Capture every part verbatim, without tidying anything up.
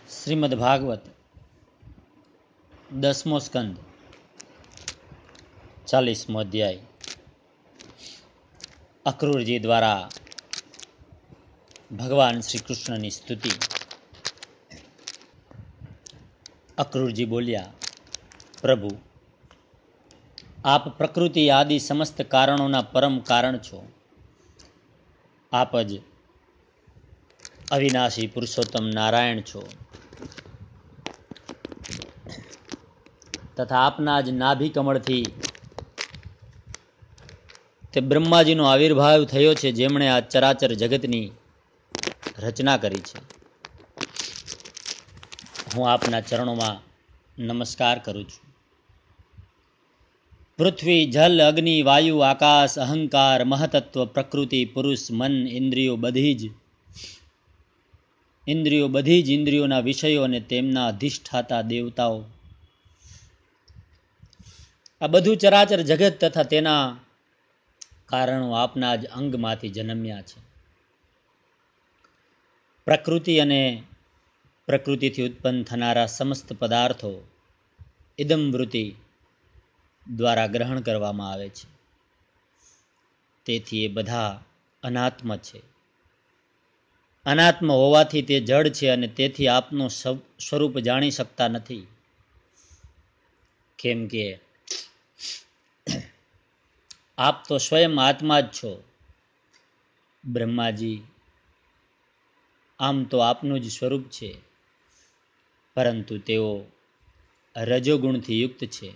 શ્રીમદ ભાગવત દસમો સ્કંદ ચાલીસમો અધ્યાય. અક્રૂરજી દ્વારા ભગવાન શ્રી કૃષ્ણની સ્તુતિ. અક્રૂરજી બોલ્યા, પ્રભુ, આપ પ્રકૃતિ આદિ સમસ્ત કારણોના પરમ કારણ છો. આપ જ અવિનાશી પુરુષોત્તમ નારાયણ છો તથા આપના જ નાભી કમળથી તે બ્રહ્માજીનો આવિર્ભાવ થયો છે, જેમણે આ ચરાચર જગતની રચના કરી છે. હું આપના ચરણોમાં નમસ્કાર કરું છું. પૃથ્વી, જલ, અગ્નિ, વાયુ, આકાશ, અહંકાર, મહતત્વ, પ્રકૃતિ, પુરુષ, મન, ઇન્દ્રિયો બધી જ ઇન્દ્રિયો બધી જ ઇન્દ્રિયોના વિષયો અને તેમના અધિષ્ઠાતા દેવતાઓ, આ બધું ચરાચર જગત તથા તેના કારણો આપના જ અંગમાંથી જન્મ્યા છે. પ્રકૃતિ અને પ્રકૃતિથી ઉત્પન્ન થનારા સમસ્ત પદાર્થો ઇદમ વૃત્તિ દ્વારા ગ્રહણ કરવામાં આવે છે. તેથી એ બધા અનાત્મ છે. અનાત્મ હોવાથી તે જડ છે અને તેથી આપનું સ્વરૂપ જાણી શકતા નથી. કેમ કે આપ તો સ્વયં આત્મા જ છો. બ્રહ્માજી આમ તો આપનું જ સ્વરૂપ છે, પરંતુ તેઓ રજોગુણથી યુક્ત છે.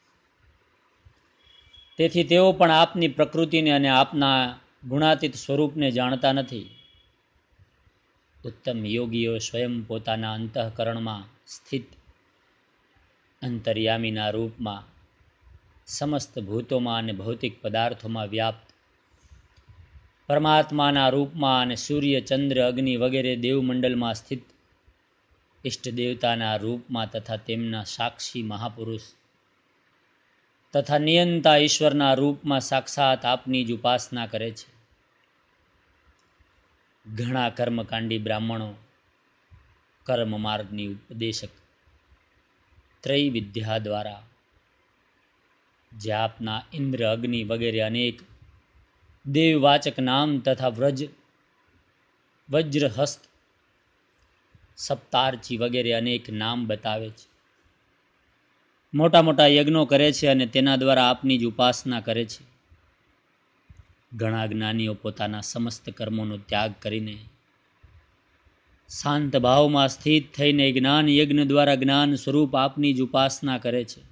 તેથી તેઓ પણ આપની પ્રકૃતિને અને આપના ગુણાતીત સ્વરૂપને જાણતા નથી. ઉત્તમ યોગીઓ સ્વયં પોતાના અંતઃકરણમાં સ્થિત અંતર્યામીના રૂપમાં સમસ્ત ભૂતોમાં અને ભૌતિક પદાર્થોમાં વ્યાપ્ત પરમાત્માના રૂપમાં અને સૂર્ય, ચંદ્ર, અગ્નિ વગેરે દેવમંડળમાં સ્થિત ઇષ્ટ દેવતાના રૂપમાં તથા તેમના સાક્ષી મહાપુરુષ તથા નિયંતા ઈશ્વરના રૂપમાં સાક્ષાત આપની જ ઉપાસના કરે છે. ઘણા કર્મકાંડી બ્રાહ્મણો કર્મ માર્ગની ઉપદેશક ત્રય વિદ્યા દ્વારા જે આપના ઇન્દ્ર, અગ્નિ વગેરે અનેક દેવવાચક નામ તથા વ્રજ વજ્રહસ્ત, સપ્તાર્ચી વગેરે અનેક નામ બતાવે છે. મોટા મોટા યજ્ઞો કરે છે અને તેના દ્વારા આપની જ ઉપાસના કરે છે. ઘણા જ્ઞાનીઓ પોતાના સમસ્ત કર્મોનો ત્યાગ કરીને શાંત ભાવમાં સ્થિત થઈને જ્ઞાન યજ્ઞ દ્વારા જ્ઞાન સ્વરૂપ આપની જ ઉપાસના કરે છે.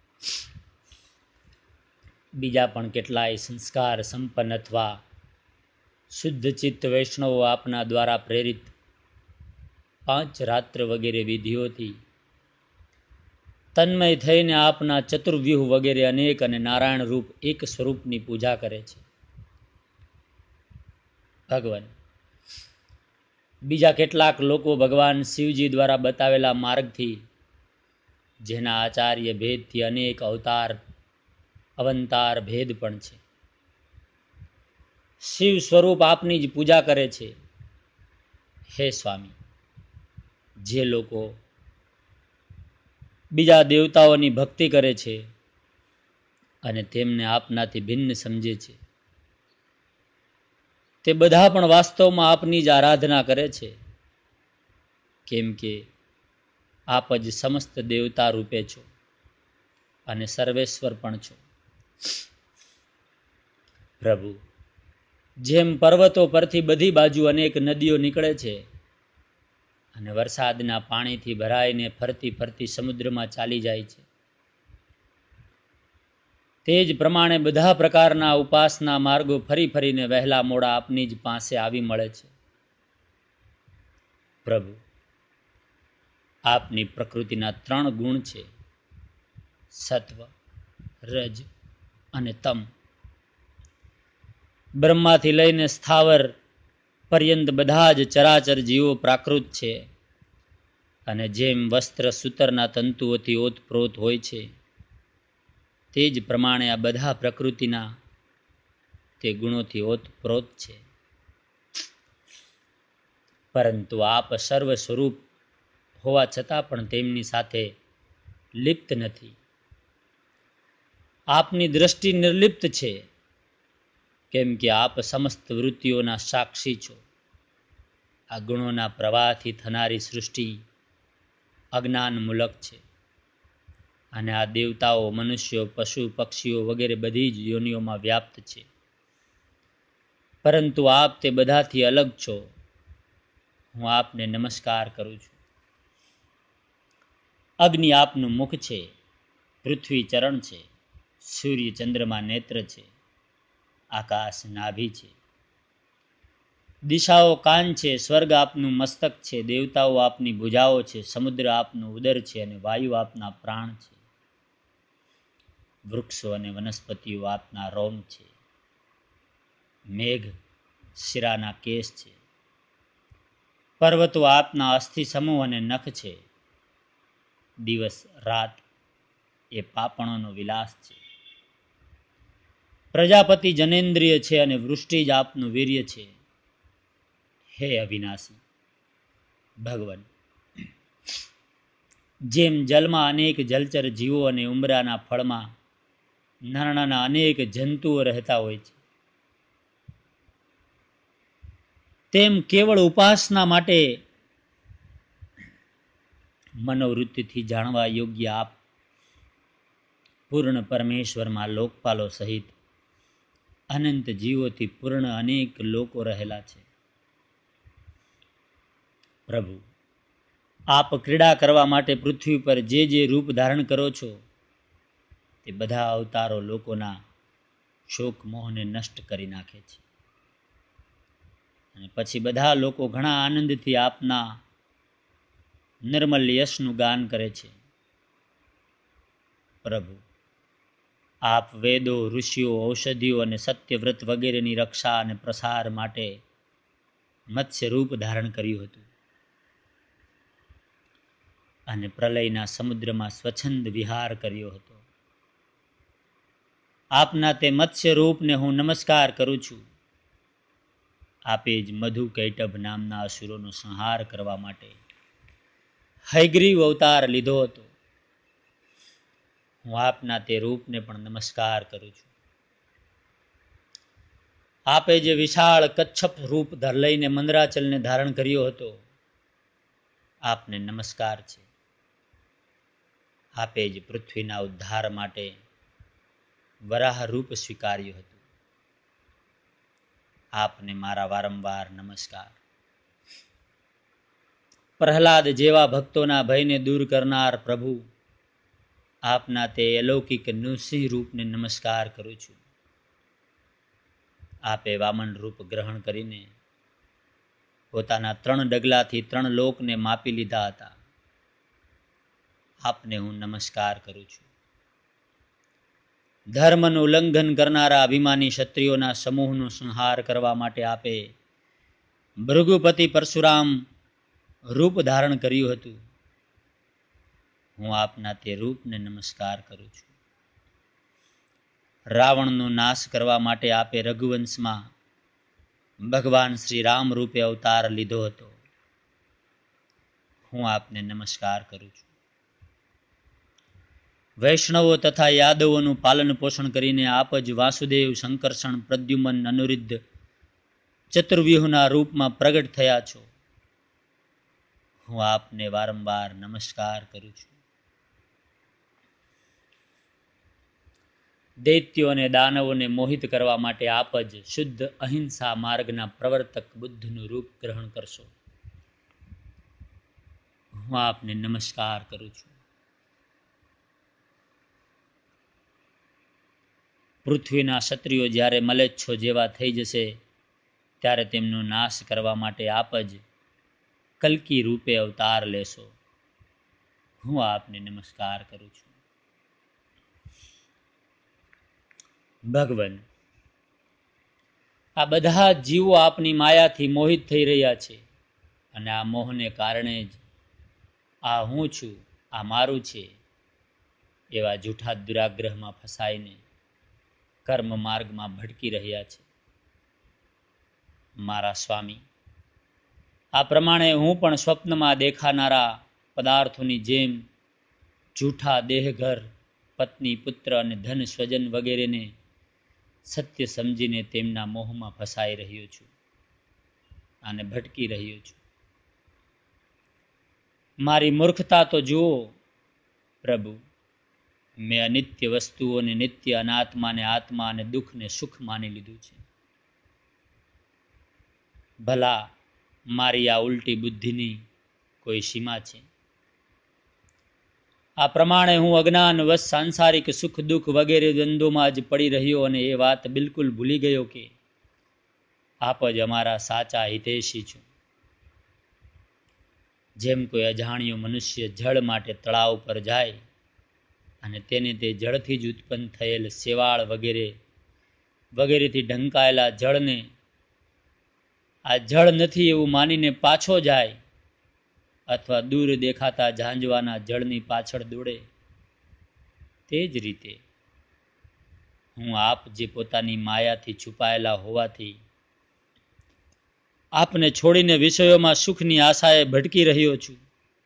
બીજા પણ કેટલાય સંસ્કાર સંપન્ન અથવા શુદ્ધ ચિત્ત વૈષ્ણવો આપના દ્વારા પ્રેરિત પાંચ રાત્ર વગેરે વિધિઓથી તન્મય થઈને આપના ચતુર્વ્યૂહ વગેરે અનેક અને નારાયણ રૂપ એક સ્વરૂપની પૂજા કરે છે. ભગવાન બીજા કેટલાક લોકો ભગવાન શિવજી દ્વારા બતાવેલા માર્ગથી, જેના આચાર્ય ભેદથી અનેક અવતાર અવંતાર ભેદ પણ છે, શિવ સ્વરૂપ આપની જ પૂજા કરે છે. હે સ્વામી, જે લોકો બીજા દેવતાઓની ભક્તિ કરે છે અને તેમને આપનાથી ભિન્ન સમજે છે, તે બધા પણ વાસ્તવમાં આપની જ આરાધના કરે છે. કેમ કે આપ જ સમસ્ત દેવતા રૂપે છો અને સર્વેશ્વર પણ છો. પ્રભુ, જેમ પર્વતો પરથી બધી બાજુ અનેક નદીઓ નીકળે છે અને વરસાદના પાણીથી ભરાઈને ફરતી ફરતી સમુદ્રમાં ચાલી જાય છે, તે જ પ્રમાણે બધા પ્રકારના ઉપાસના માર્ગો ફરી ફરીને વહેલા મોડા આપની જ પાસે આવી મળે છે. પ્રભુ, આપની પ્રકૃતિના ત્રણ ગુણ છે, સત્વ, રજ અને તમ. બ્રહ્માથી લઈને સ્થાવર પર્યંત બધા જ ચરાચર જીવો પ્રાકૃત છે અને જેમ વસ્ત્ર સૂતરના તંતુઓથી ઓતપ્રોત હોય છે, તે જ પ્રમાણે આ બધા પ્રકૃતિના તે ગુણોથી ઓતપ્રોત છે. પરંતુ આપ સર્વ સ્વરૂપ હોવા છતાં પણ તેમની સાથે લિપ્ત નથી. આપની દ્રષ્ટિ નિર્લિપ્ત છે, કેમ કે આપ સમસ્ત વૃત્તિઓના સાક્ષી છો. આ ગુણોના પ્રવાહથી થનારી સૃષ્ટિ અજ્ઞાનમૂલક છે, અને આ દેવતાઓ, મનુષ્યો, પશુ પક્ષીઓ વગેરે બધી જ યોનિઓમાં વ્યાપ્ત છે. પરંતુ આપ તે બધાથી અલગ છો. હું આપને નમસ્કાર કરું છું. અગ્નિ આપનું મુખ છે, પૃથ્વી ચરણ છે, સૂર્ય ચંદ્રમા નેત્ર છે, આકાશ નાભી છે, દિશાઓ કાન છે, સ્વર્ગ આપનું મસ્તક છે, દેવતાઓ આપની ભુજાઓ છે, સમુદ્ર આપનું ઉદર છે, અને વાયુ આપના પ્રાણ છે. વૃક્ષો અને વનસ્પતિઓ આપના રોમ છે, મેઘ શિરાના કેસ છે, પર્વતો આપના અસ્થિ સમૂહ અને નખ છે, દિવસ રાત એ પાપણોનો વિલાસ છે. પ્રજાપતિ જનેન્દ્રિય છે, અને વૃષ્ટિ જ આપનું વીર્ય છે. હે અવિનાશી ભગવાન, જેમ જલમાં અનેક જલચર જીવો અને ઉંબરાના ફળમાં નાના નાના અનેક જંતુઓ રહેતા હોય છે, તેમ કેવળ ઉપાસના માટે મનોવૃત્તિથી જાણવા યોગ્ય આપ પૂર્ણ પરમેશ્વરમાં લોકપાલો સહિત અનંત જીવોથી પૂર્ણ અનેક લોકો રહેલા છે. પ્રભુ, આપ ક્રીડા કરવા માટે પૃથ્વી પર જે જે રૂપ ધારણ કરો છો, તે બધા અવતારો લોકોના શોક મોહને નષ્ટ કરી નાખે છે, અને પછી બધા લોકો ઘણા આનંદથી આપના નિર્મલ યશનું ગાન કરે છે. પ્રભુ, આપ વેદો, ઋષિઓ, ઔષધિઓ અને સત્યવ્રત વગેરેની રક્ષા અને પ્રસાર માટે મત્સ્ય રૂપ ધારણ કર્યું હતું, અને પ્રલયના સમુદ્રમાં સ્વચ્છંદ વિહાર કર્યો હતો. આપના તે મત્સ્ય રૂપને હું નમસ્કાર કરું છું. આપે જ મધુ કૈટભ નામના અસુરોનો સંહાર કરવા માટે હયગ્રીવ અવતાર લીધો હતો. હું આપના તે રૂપને પણ નમસ્કાર કરું છું. આપે જે વિશાળ કચ્છપ રૂપ લઈને મંદરાચલને ધારણ કર્યો હતો, આપને નમસ્કાર છે. આપે જ પૃથ્વીના ઉદ્ધાર માટે વરાહ રૂપ સ્વીકાર્યું હતું. આપને મારા વારંવાર નમસ્કાર. પ્રહલાદ જેવા ભક્તોના ભયને દૂર કરનાર પ્રભુ, આપના તે અલૌકિક નૃસિંહ રૂપને નમસ્કાર કરું છું. આપે વામન રૂપ ગ્રહણ કરીને પોતાના ત્રણ ડગલાથી ત્રણ લોકને માપી લીધા હતા. આપને હું નમસ્કાર કરું છું. ધર્મનું ઉલ્લંઘન કરનારા અભિમાની ક્ષત્રિયોના સમૂહનો સંહાર કરવા માટે આપે ભૃગુપતિ પરશુરામ રૂપ ધારણ કર્યું હતું. હું આપના તે રૂપને નમસ્કાર કરું છું. રાવણનો નાશ કરવા માટે આપે રઘુવંશમાં ભગવાન શ્રી રામ રૂપે અવતાર લીધો હતો. હું આપને નમસ્કાર કરું છું. વૈષ્ણવો તથા યાદવોનું પાલન પોષણ કરીને આપ જ વાસુદેવ, સંકર્ષણ, પ્રદ્યુમન, અનુરુદ્ધ ચતુર્વ્યૂહના રૂપમાં પ્રગટ થયા છો. હું આપને વારંવાર નમસ્કાર કરું છું. દૈત્યો અને દાનવોને મોહિત કરવા માટે આપ જ શુદ્ધ અહિંસા માર્ગના પ્રવર્તક બુદ્ધનું રૂપ ગ્રહણ કરશો. હું આપને નમસ્કાર કરું છું. પૃથ્વીના ક્ષત્રિયો જ્યારે મલેચ્છો જેવા થઈ જશે, ત્યારે તેમનો નાશ કરવા માટે આપ જ કલ્કી રૂપે અવતાર લેશો. હું આપને નમસ્કાર કરું છું. ભગવાન, આ બધા જીવો આપની માયાથી મોહિત થઈ રહ્યા છે, અને આ મોહને કારણે જ આ હું છું, આ મારું છે એવા જૂઠા દુરાગ્રહમાં ફસાઈને કર્મ માર્ગમાં ભટકી રહ્યા છે. મારા સ્વામી, આ પ્રમાણે હું પણ સ્વપ્નમાં દેખાનારા પદાર્થોની જેમ જૂઠા દેહઘર, પત્ની, પુત્ર અને ધન સ્વજન વગેરેને સત્ય સમજીને તેમના મોહમાં ફસાઈ રહ્યો છું અને ભટકી રહ્યો છું. મારી મૂર્ખતા તો જુઓ પ્રભુ. મેં અનિત્ય વસ્તુઓને નિત્ય, અનાત્માને આત્મા અને દુઃખને સુખ માની લીધું છે. ભલા મારી આ ઉલટી બુદ્ધિની કોઈ સીમા છે? આ પ્રમાણે હું અજ્ઞાનવશ સાંસારિક સુખ દુઃખ વગેરે દ્વંદ્વોમાં જ પડી રહ્યો અને એ વાત બિલકુલ ભૂલી ગયો કે આપ જ અમારા સાચા હિતેશી છો. જેમ કોઈ અજાણ્યો મનુષ્ય જળ માટે તળાવ પર જાય અને તેને તે જળથી જ ઉત્પન્ન થયેલ શેવાળ વગેરે વગેરેથી ઢંકાયેલા જળને આ જળ નથી એવું માનીને પાછો જાય, અથવા દૂર દેખાતા ઝાંઝવાના જળની પાછળ દોડે, તે જ રીતે હું આપ જે પોતાની માયાથી છુપાયેલા હોવાથી આપને છોડીને વિષયોમાં સુખની આશાએ ભટકી રહ્યો છું.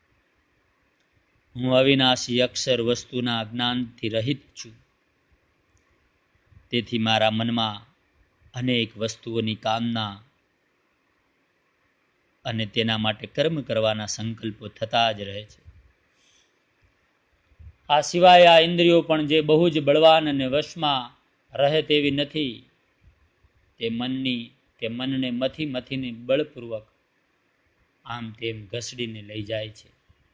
હું અવિનાશી અક્ષર વસ્તુના અજ્ઞાનથી રહિત છું. તેથી મારા મનમાં અનેક વસ્તુઓની કામના અને તેના માટે કર્મ કરવાના સંકલ્પો થતા જ રહે છે. આ સિવાય આ ઇન્દ્રિયો પણ જે બહુ જ બળવાન અને વશમાં રહે તેવી નથી. તે મનની તે મનને મથી મથીને બળપૂર્વક આમ તેમ ઘસડીને લઈ જાય છે.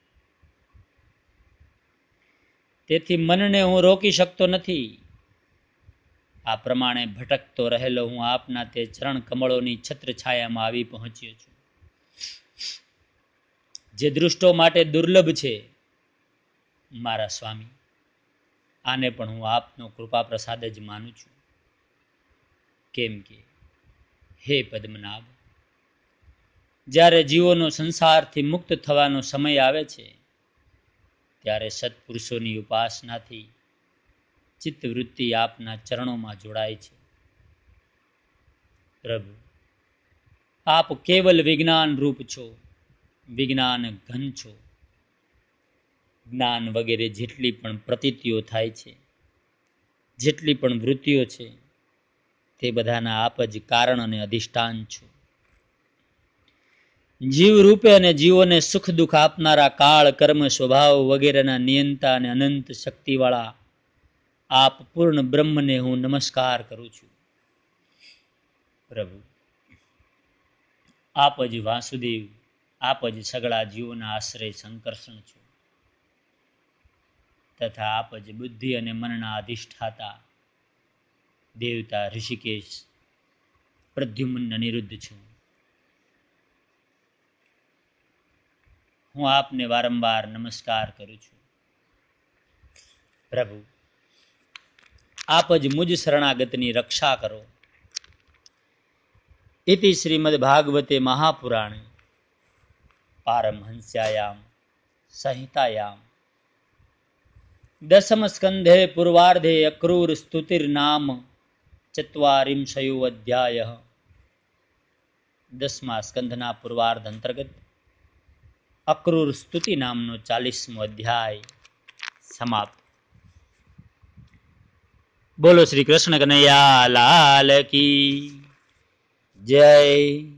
તેથી મનને હું રોકી શકતો નથી. આ પ્રમાણે ભટકતો રહેલો હું આપના તે ચરણ કમળોની છત્રછાયામાં આવી પહોંચ્યો છું, જે દૃષ્ટો માટે દુર્લભ છે. મારા સ્વામી, આને પણ હું આપનો કૃપા પ્રસાદ જ માનું છું. કેમ કે હે પદ્મનાભ, જ્યારે જીવોનો સંસારથી મુક્ત થવાનો સમય આવે છે ત્યારે સત્પુરુષોની ઉપાસનાથી ચિત્તવૃત્તિ આપના ચરણોમાં જોડાય છે. પ્રભુ, આપ કેવલ વિજ્ઞાન રૂપ છો, વિજ્ઞાન ઘન છો. જ્ઞાન વગેરે જેટલી પણ પ્રતીતિઓ થાય છે, જેટલી પણ વૃત્તિઓ છે, તે બધાના આપ જ કારણ અને અધિષ્ઠાન છો. જીવ રૂપે અને જીવોને સુખ દુઃખ આપનારા કાળ, કર્મ, સ્વભાવ વગેરેના નિયંતા અને અનંત શક્તિવાળા આપ પૂર્ણ બ્રહ્મને હું નમસ્કાર કરું છું. પ્રભુ, આપ જ વાસુદેવ, આપ જ સગળા જીવોના આશ્રય સંકર્ષણ છો, તથા આપ જ બુદ્ધિ અને મનના અધિષ્ઠાતા દેવતા ઋષિકેશ પ્રદ્યુમ્ન અનિરુદ્ધ છું. હું આપને વારંવાર નમસ્કાર કરું છું. પ્રભુ, આપ જ મુજ શરણાગતની રક્ષા કરો. ઇતિ શ્રીમદ ભાગવતે મહાપુરાણે પારમહંસ્યાયામ સંહિતાયામ દસમ સ્કંધે પૂર્વાર્ધે અક્રૂર સ્તુતિર્નામ ચત્વારિંશયો અધ્યાય. દસમા સ્કંધના પૂર્વાર્ધ અંતર્ગત અક્રૂર સ્તુતિ નામનો ચાલીસમો અધ્યાય સમાપ્ત. બોલો શ્રી કૃષ્ણ કનૈયા લાલ કી જય.